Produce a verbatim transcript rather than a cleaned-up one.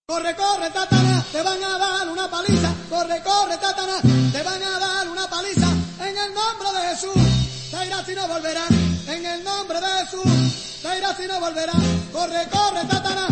Corre, corre, Tatana, te van a dar una paliza. Corre, corre, Tatana, te van a dar una paliza. En el nombre de Jesús, te irás y no volverás. En el nombre de Jesús, te irás y no volverás. Corre, corre, Tatana.